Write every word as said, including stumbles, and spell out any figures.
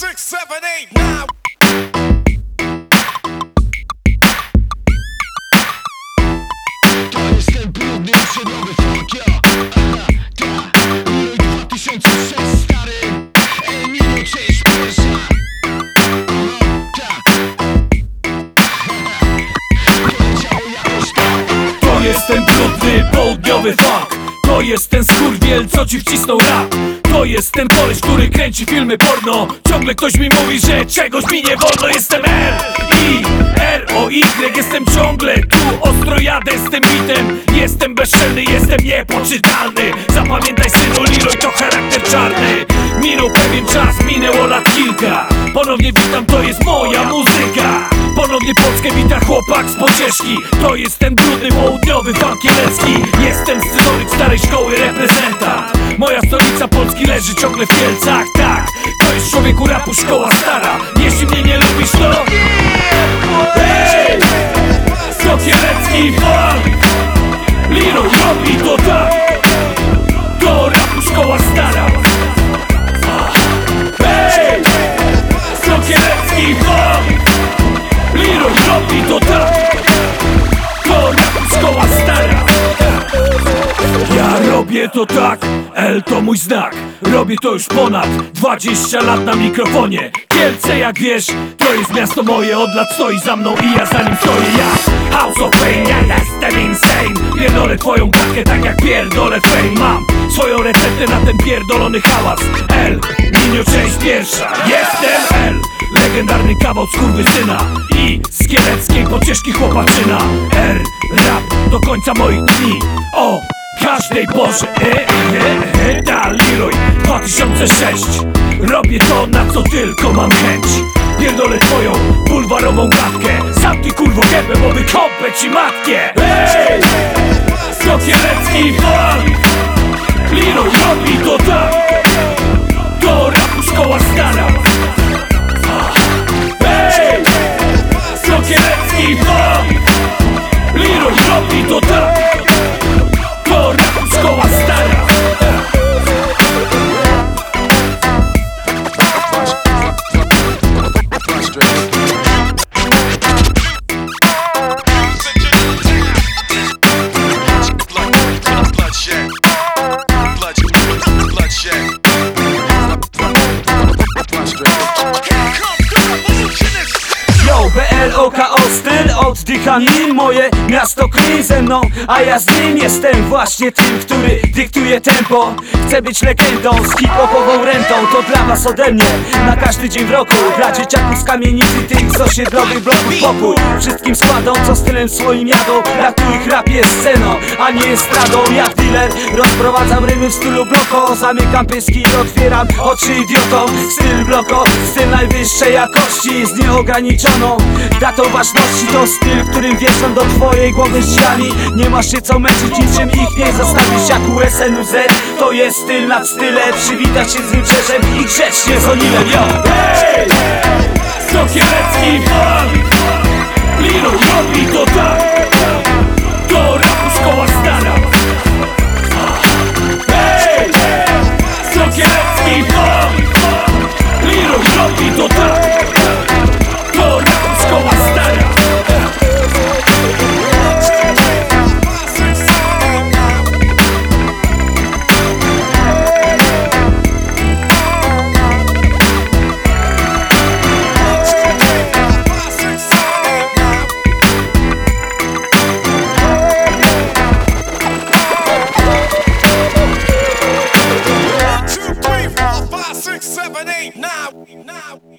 six, seven, eight, nine. To jest ten brudny, usiedlowy funk, yo. Aha, ta, rok dwa tysiące szósty, stary. Emilio, cześć, pierwsza. No, ta. Poleciało jakoś tak. To jest ten brudny, południowy funk. To jest ten skurwiel, co ci wcisnął rap. To jest ten koleś, który kręci filmy porno. Ciągle ktoś mi mówi, że czegoś mi nie wolno. Jestem L, I, R, O, Y. Jestem ciągle tu, ostro jadę z tym bitem. Jestem bezczelny, jestem niepoczytalny. Zapamiętaj, synu, Leroy to charakter czarny. Minął pewien czas, minęło lat kilka. Ponownie witam, to jest moja muzyka. Ponownie Polskę wita chłopak z Pocieszki. To jest ten brudny, południowy funk kielecki. Jestem scyzoryk starej szkoły, reprezentant. Moja stolica Polski leży ciągle w Kielcach. Tak, to jest człowieku rapu szkoła stara. Jeśli mnie nie lubisz, to hej! To kielecki funk. Leroy robi to tak. To rapu szkoła stara. Hej! To kielecki funk. Leroy robi to tak. To rapu szkoła stara. Ja robię to tak, L to mój znak. Robię to już ponad dwadzieścia lat na mikrofonie. Kielce, jak wiesz, to jest miasto moje. Od lat stoi za mną i ja za nim stoję. Ja House of Fame, ja jestem insane. Pierdolę twoją gadkę tak jak pierdolę fame. Mam swoją receptę na ten pierdolony hałas. L, Minio, część pierwsza. Jestem L, legendarny kawał skurwysyna. I z kieleckiej Pocieszki chłopaczyna. R, rap do końca moich dni. O każdej porze, e, e, e, da Leroy dwa tysiące szósty. Robię to, na co tylko mam chęć. Pierdolę twoją bulwarową gadkę. Zamknij kurwo gębę, bo wykąpę ci matkę. Hej! To kielecki funk. Leroy robi to tak. To rapu szkoła stara. Hej! To kielecki funk. Leroy robi to tak. To rapu szkoła stara. B L O K O styl, oddycham nim. Moje miasto klin ze mną, a ja z nim. Jestem właśnie tym, który dyktuje tempo. Chcę być legendą z hip-hopową rentą. To dla was ode mnie, na każdy dzień w roku. Dla dzieciaków z kamienicy, tych z osiedlowych bloków. Pokój wszystkim składom, co stylem swoim jadą. Dla których rap jest sceną, a nie estradą. Jak dealer rozprowadzam rymy w stylu bloko. Zamykam pyski i otwieram oczy idiotom. Styl bloko, styl najwyższej jakości z nieograniczoną datą ważności. To styl, którym wieszam do twojej głowy z drzwiami. Nie masz się co męczyć, niczym ich nie zostawisz. Jak U S N U Z, to jest styl nad stylem. Przywitać się z wybrzeżem i grzecznie z Onilem, yo! Hej! To kielecki funk. Leroy robi to tak. To rapu szkoła stara. Hej! To kielecki funk. Leroy robi to tak. To rapu szkoła stara. One, two, three, four, five, six, seven, eight, nine.